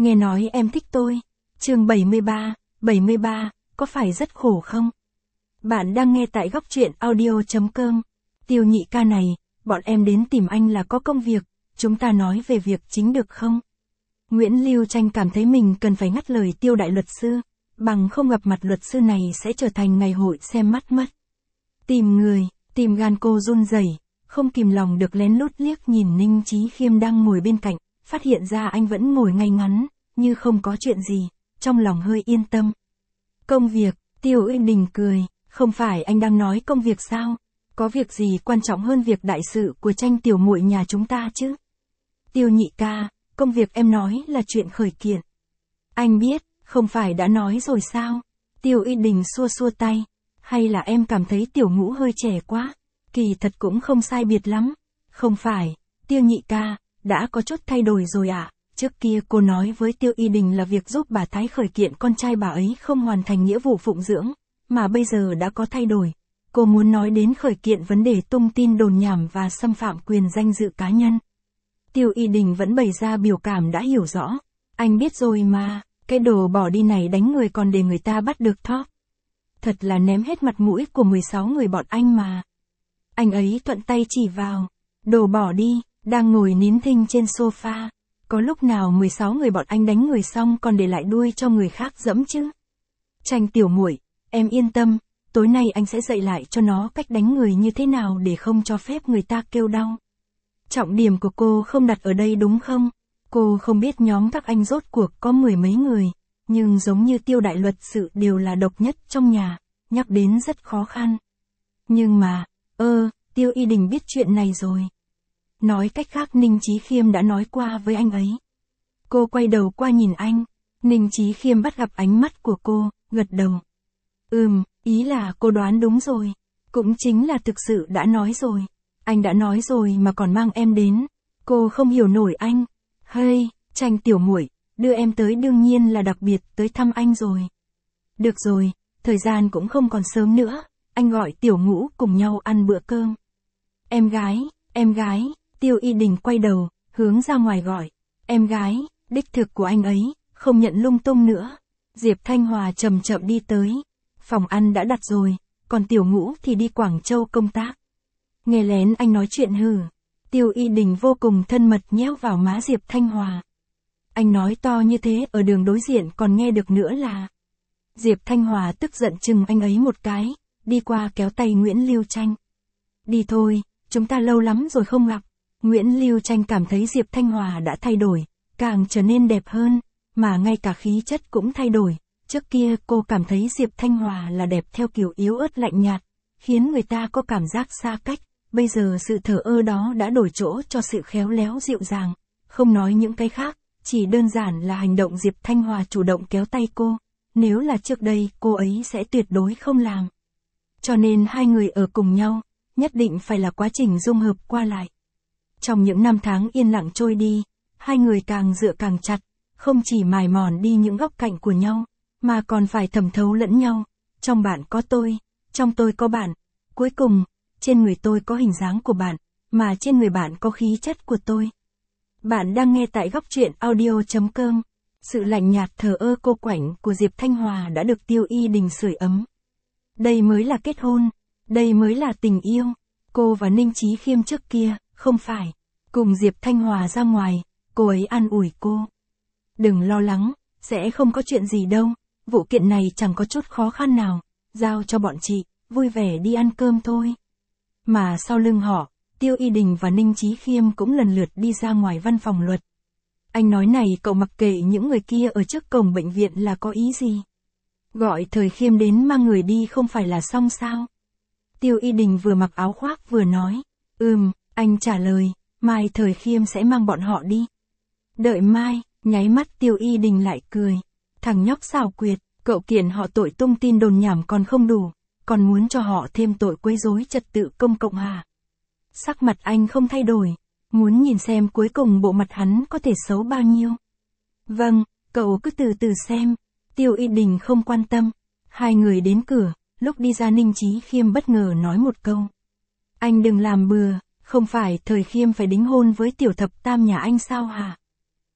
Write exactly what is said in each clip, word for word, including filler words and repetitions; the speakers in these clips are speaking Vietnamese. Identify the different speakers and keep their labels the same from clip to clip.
Speaker 1: Nghe nói em thích tôi. Chương bảy mươi ba, bảy mươi ba, có phải rất khổ không? Bạn đang nghe tại góc truyện audio.com. Tiêu nhị ca này, bọn em đến tìm anh là có công việc, chúng ta nói về việc chính được không? Nguyễn Lưu Tranh cảm thấy mình cần phải ngắt lời Tiêu đại luật sư, bằng không gặp mặt luật sư này sẽ trở thành ngày hội xem mắt mất. Tìm người, tìm gan cô run rẩy, không kìm lòng được lén lút liếc nhìn Ninh Chí Khiêm đang ngồi bên cạnh, phát hiện ra anh vẫn ngồi ngay ngắn, như không có chuyện gì, trong lòng hơi yên tâm. Công việc, Tiêu Uyên Đình cười, không phải anh đang nói công việc sao? Có việc gì quan trọng hơn việc đại sự của Tranh tiểu muội nhà chúng ta chứ? Tiêu nhị ca, công việc em nói là chuyện khởi kiện. Anh biết, không phải đã nói rồi sao? Tiêu Uyên Đình xua xua tay, hay là em cảm thấy tiểu ngũ hơi trẻ quá? Kỳ thật cũng không sai biệt lắm. Không phải, Tiêu nhị ca, đã có chút thay đổi rồi ạ. À? Trước kia cô nói với Tiêu Y Đình là việc giúp bà Thái khởi kiện con trai bà ấy không hoàn thành nghĩa vụ phụng dưỡng, mà bây giờ đã có thay đổi. Cô muốn nói đến khởi kiện vấn đề tung tin đồn nhảm và xâm phạm quyền danh dự cá nhân. Tiêu Y Đình vẫn bày ra biểu cảm đã hiểu rõ. Anh biết rồi mà, cái đồ bỏ đi này đánh người còn để người ta bắt được thóp. Thật là ném hết mặt mũi của mười sáu người bọn anh mà. Anh ấy thuận tay chỉ vào. Đồ bỏ đi, đang ngồi nín thinh trên sofa. Có lúc nào mười sáu người bọn anh đánh người xong còn để lại đuôi cho người khác dẫm chứ? Tranh tiểu muội, em yên tâm, tối nay anh sẽ dạy lại cho nó cách đánh người như thế nào để không cho phép người ta kêu đau. Trọng điểm của cô không đặt ở đây đúng không? Cô không biết nhóm các anh rốt cuộc có mười mấy người, nhưng giống như Tiêu đại luật sự đều là độc nhất trong nhà, nhắc đến rất khó khăn. Nhưng mà, ơ, Tiêu Y Đình biết chuyện này rồi. Nói cách khác Ninh Chí Khiêm đã nói qua với anh ấy. Cô quay đầu qua nhìn anh, Ninh Chí Khiêm bắt gặp ánh mắt của cô, gật đầu. Ừm, ý là cô đoán đúng rồi. Cũng chính là thực sự đã nói rồi. Anh đã nói rồi mà còn mang em đến. Cô không hiểu nổi anh. Hey, Tranh tiểu muội, đưa em tới đương nhiên là đặc biệt tới thăm anh rồi. Được rồi, thời gian cũng không còn sớm nữa. Anh gọi tiểu ngũ cùng nhau ăn bữa cơm. Em gái, em gái. Tiêu Y Đình quay đầu, hướng ra ngoài gọi. Em gái, đích thực của anh ấy, không nhận lung tung nữa. Diệp Thanh Hòa chậm chậm đi tới. Phòng ăn đã đặt rồi, còn tiểu ngũ thì đi Quảng Châu công tác. Nghe lén anh nói chuyện hừ. Tiêu Y Đình vô cùng thân mật nhéo vào má Diệp Thanh Hòa. Anh nói to như thế ở đường đối diện còn nghe được nữa là. Diệp Thanh Hòa tức giận chừng anh ấy một cái, đi qua kéo tay Nguyễn Lưu Tranh. Đi thôi, chúng ta lâu lắm rồi không gặp. Nguyễn Lưu Tranh cảm thấy Diệp Thanh Hòa đã thay đổi, càng trở nên đẹp hơn, mà ngay cả khí chất cũng thay đổi. Trước kia cô cảm thấy Diệp Thanh Hòa là đẹp theo kiểu yếu ớt lạnh nhạt, khiến người ta có cảm giác xa cách. Bây giờ sự thờ ơ đó đã đổi chỗ cho sự khéo léo dịu dàng. Không nói những cái khác, chỉ đơn giản là hành động Diệp Thanh Hòa chủ động kéo tay cô. Nếu là trước đây cô ấy sẽ tuyệt đối không làm. Cho nên hai người ở cùng nhau, nhất định phải là quá trình dung hợp qua lại. Trong những năm tháng yên lặng trôi đi, hai người càng dựa càng chặt, không chỉ mài mòn đi những góc cạnh của nhau, mà còn phải thẩm thấu lẫn nhau. Trong bạn có tôi, trong tôi có bạn. Cuối cùng, trên người tôi có hình dáng của bạn, mà trên người bạn có khí chất của tôi. Bạn đang nghe tại góc truyện audio.com. Sự lạnh nhạt thờ ơ cô quạnh của Diệp Thanh Hòa đã được Tiêu Y Đình sưởi ấm. Đây mới là kết hôn, đây mới là tình yêu. Cô và Ninh Chí Khiêm trước kia, không phải. Cùng Diệp Thanh Hòa ra ngoài, cô ấy an ủi cô. Đừng lo lắng, sẽ không có chuyện gì đâu, vụ kiện này chẳng có chút khó khăn nào, giao cho bọn chị, vui vẻ đi ăn cơm thôi. Mà sau lưng họ, Tiêu Y Đình và Ninh Chí Khiêm cũng lần lượt đi ra ngoài văn phòng luật. Anh nói này cậu mặc kệ những người kia ở trước cổng bệnh viện là có ý gì? Gọi Thời Khiêm đến mang người đi không phải là xong sao? Tiêu Y Đình vừa mặc áo khoác vừa nói. Ừm, anh trả lời, mai Thời Khiêm sẽ mang bọn họ đi. Đợi mai, nháy mắt Tiêu Y Đình lại cười. Thằng nhóc xảo quyệt, cậu kiện họ tội tung tin đồn nhảm còn không đủ, còn muốn cho họ thêm tội quấy rối trật tự công cộng hả? Sắc mặt anh không thay đổi, muốn nhìn xem cuối cùng bộ mặt hắn có thể xấu bao nhiêu. Vâng, cậu cứ từ từ xem. Tiêu Y Đình không quan tâm. Hai người đến cửa, lúc đi ra Ninh Chí Khiêm bất ngờ nói một câu. Anh đừng làm bừa, không phải Thời Khiêm phải đính hôn với tiểu thập tam nhà anh sao hả?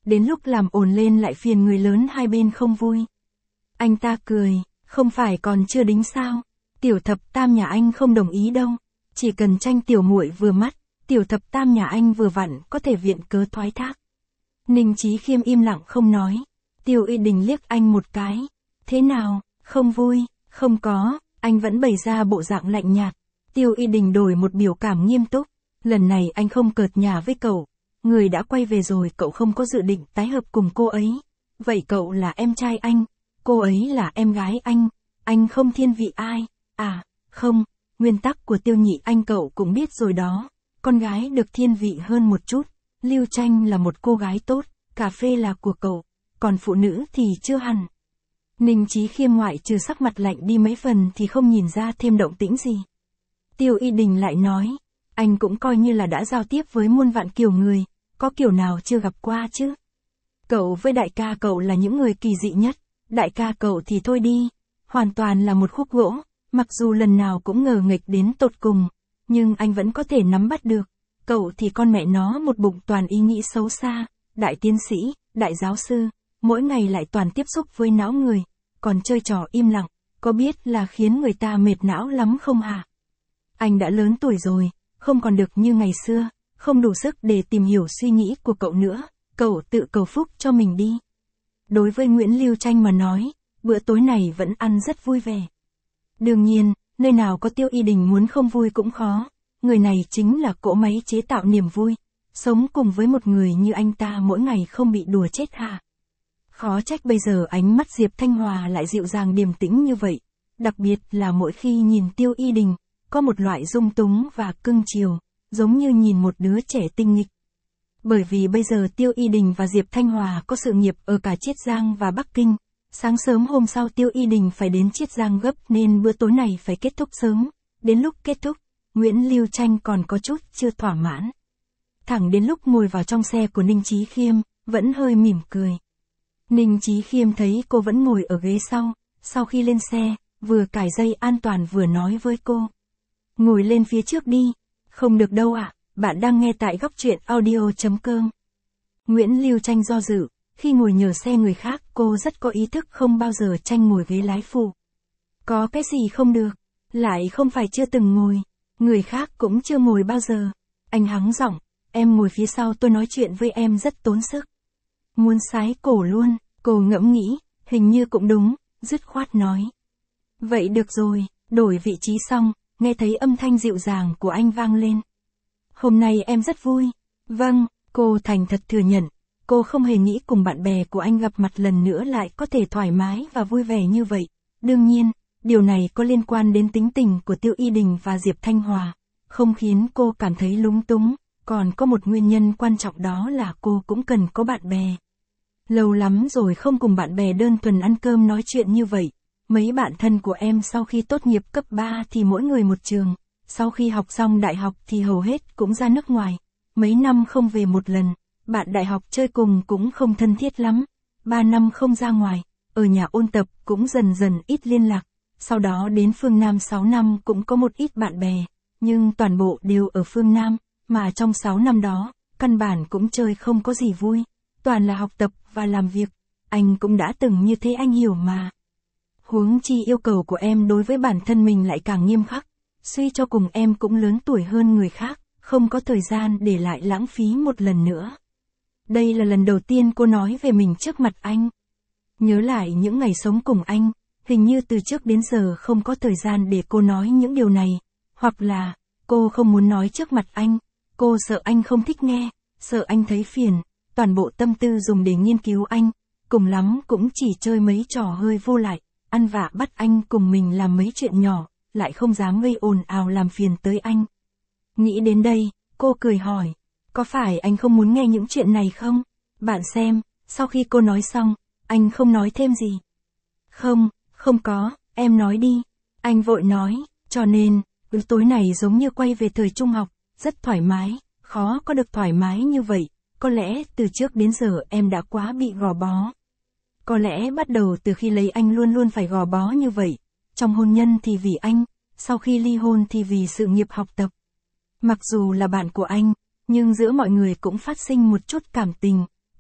Speaker 1: đến lúc làm ồn lên lại phiền người lớn hai bên không vui. Anh ta cười, không phải còn chưa đính sao? Tiểu thập tam nhà anh không đồng ý đâu. Chỉ cần tranh tiểu muội vừa mắt, tiểu thập tam nhà anh vừa vặn có thể viện cớ thoái thác. Ninh Chí Khiêm im lặng không nói. Tiêu Y Đình liếc anh một cái. Thế nào, không vui? Không có, anh vẫn bày ra bộ dạng lạnh nhạt. Tiêu Y Đình đổi một biểu cảm nghiêm túc. Lần này anh không cợt nhả với cậu. Người đã quay về rồi, cậu không có dự định tái hợp cùng cô ấy. Vậy cậu là em trai anh, cô ấy là em gái anh. Anh không thiên vị ai. À, không, nguyên tắc của Tiêu nhị anh cậu cũng biết rồi đó. Con gái được thiên vị hơn một chút. Lưu Tranh là một cô gái tốt, cà phê là của cậu, còn phụ nữ thì chưa hẳn. Ninh Chí Khiêm ngoại trừ sắc mặt lạnh đi mấy phần thì không nhìn ra thêm động tĩnh gì. Tiêu Y Đình lại nói, anh cũng coi như là đã giao tiếp với muôn vạn kiểu người, có kiểu nào chưa gặp qua chứ? Cậu với đại ca cậu là những người kỳ dị nhất, đại ca cậu thì thôi đi, hoàn toàn là một khúc gỗ, mặc dù lần nào cũng ngờ nghịch đến tột cùng, nhưng anh vẫn có thể nắm bắt được. Cậu thì con mẹ nó một bụng toàn ý nghĩ xấu xa, đại tiến sĩ, đại giáo sư, mỗi ngày lại toàn tiếp xúc với não người, còn chơi trò im lặng, có biết là khiến người ta mệt não lắm không hả? Anh đã lớn tuổi rồi, không còn được như ngày xưa, không đủ sức để tìm hiểu suy nghĩ của cậu nữa, cậu tự cầu phúc cho mình đi. Đối với Nguyễn Lưu Tranh mà nói, bữa tối này vẫn ăn rất vui vẻ. Đương nhiên, nơi nào có Tiêu Y Đình muốn không vui cũng khó. Người này chính là cỗ máy chế tạo niềm vui. Sống cùng với một người như anh ta mỗi ngày không bị đùa chết hả? Khó trách bây giờ ánh mắt Diệp Thanh Hòa lại dịu dàng điềm tĩnh như vậy. Đặc biệt là mỗi khi nhìn Tiêu Y Đình, có một loại dung túng và cưng chiều, giống như nhìn một đứa trẻ tinh nghịch. Bởi vì bây giờ Tiêu Y Đình và Diệp Thanh Hòa có sự nghiệp ở cả Chiết Giang và Bắc Kinh. Sáng sớm hôm sau Tiêu Y Đình phải đến Chiết Giang gấp nên bữa tối này phải kết thúc sớm. Đến lúc kết thúc, Nguyễn Lưu Tranh còn có chút chưa thỏa mãn. Thẳng đến lúc ngồi vào trong xe của Ninh Chí Khiêm, vẫn hơi mỉm cười. Ninh Chí Khiêm thấy cô vẫn ngồi ở ghế sau, sau khi lên xe, vừa cài dây an toàn vừa nói với cô. Ngồi lên phía trước đi. Không được đâu ạ, à, bạn đang nghe tại góc truyện audio chấm com. Nguyễn Lưu Tranh do dự, khi ngồi nhờ xe người khác cô rất có ý thức không bao giờ tranh ngồi ghế lái phụ. Có cái gì không được, lại không phải chưa từng ngồi. Người khác cũng chưa ngồi bao giờ. Anh hắng giọng, em ngồi phía sau tôi nói chuyện với em rất tốn sức. Muốn sái cổ luôn, cô ngẫm nghĩ, hình như cũng đúng, dứt khoát nói. Vậy được rồi, đổi vị trí xong, nghe thấy âm thanh dịu dàng của anh vang lên. Hôm nay em rất vui. Vâng, cô thành thật thừa nhận, cô không hề nghĩ cùng bạn bè của anh gặp mặt lần nữa lại có thể thoải mái và vui vẻ như vậy. Đương nhiên, điều này có liên quan đến tính tình của Tiêu Y Đình và Diệp Thanh Hòa, không khiến cô cảm thấy lúng túng, còn có một nguyên nhân quan trọng đó là cô cũng cần có bạn bè. Lâu lắm rồi không cùng bạn bè đơn thuần ăn cơm nói chuyện như vậy. Mấy bạn thân của em sau khi tốt nghiệp cấp ba thì mỗi người một trường, sau khi học xong đại học thì hầu hết cũng ra nước ngoài. Mấy năm không về một lần, bạn đại học chơi cùng cũng không thân thiết lắm. Ba năm không ra ngoài, ở nhà ôn tập cũng dần dần ít liên lạc. Sau đó đến phương Nam sáu năm cũng có một ít bạn bè, nhưng toàn bộ đều ở phương Nam, mà trong sáu năm đó, căn bản cũng chơi không có gì vui, toàn là học tập và làm việc. Anh cũng đã từng như thế anh hiểu mà. Huống chi yêu cầu của em đối với bản thân mình lại càng nghiêm khắc, suy cho cùng em cũng lớn tuổi hơn người khác, không có thời gian để lại lãng phí một lần nữa. Đây là lần đầu tiên cô nói về mình trước mặt anh. Nhớ lại những ngày sống cùng anh, hình như từ trước đến giờ không có thời gian để cô nói những điều này, hoặc là, cô không muốn nói trước mặt anh, cô sợ anh không thích nghe, sợ anh thấy phiền, toàn bộ tâm tư dùng để nghiên cứu anh, cùng lắm cũng chỉ chơi mấy trò hơi vô lại, ăn vạ bắt anh cùng mình làm mấy chuyện nhỏ, lại không dám gây ồn ào làm phiền tới anh. Nghĩ đến đây, cô cười hỏi, có phải anh không muốn nghe những chuyện này không? Bạn xem, sau khi cô nói xong, anh không nói thêm gì. Không, không có, em nói đi. Anh vội nói, cho nên, bữa tối này giống như quay về thời trung học, rất thoải mái, khó có được thoải mái như vậy, có lẽ từ trước đến giờ em đã quá bị gò bó. Có lẽ bắt đầu từ khi lấy anh luôn luôn phải gò bó như vậy, trong hôn nhân thì vì anh, sau khi ly hôn thì vì sự nghiệp học tập. Mặc dù là bạn của anh, nhưng giữa mọi người cũng phát sinh một chút cảm tình,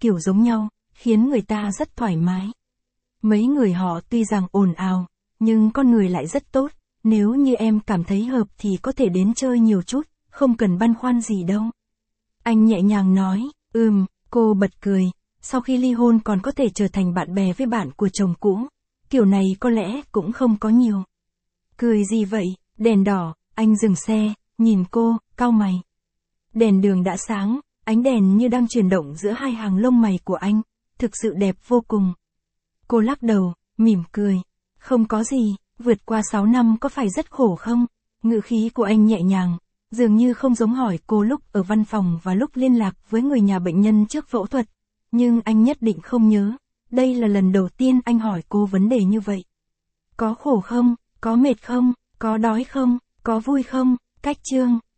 Speaker 1: kiểu giống nhau, khiến người ta rất thoải mái. Mấy người họ tuy rằng ồn ào, nhưng con người lại rất tốt, nếu như em cảm thấy hợp thì có thể đến chơi nhiều chút, không cần băn khoăn gì đâu. Anh nhẹ nhàng nói, ừm, cô bật cười, sau khi ly hôn còn có thể trở thành bạn bè với bạn của chồng cũ, kiểu này có lẽ cũng không có nhiều. Cười gì vậy, đèn đỏ, anh dừng xe, nhìn cô, cau mày. Đèn đường đã sáng, ánh đèn như đang chuyển động giữa hai hàng lông mày của anh, thực sự đẹp vô cùng. Cô lắc đầu, mỉm cười, không có gì, vượt qua sáu năm có phải rất khổ không? Ngữ khí của anh nhẹ nhàng, dường như không giống hỏi cô lúc ở văn phòng và lúc liên lạc với người nhà bệnh nhân trước phẫu thuật. Nhưng anh nhất định không nhớ, đây là lần đầu tiên anh hỏi cô vấn đề như vậy. Có khổ không? Có mệt không? Có đói không? Có vui không? Cách chương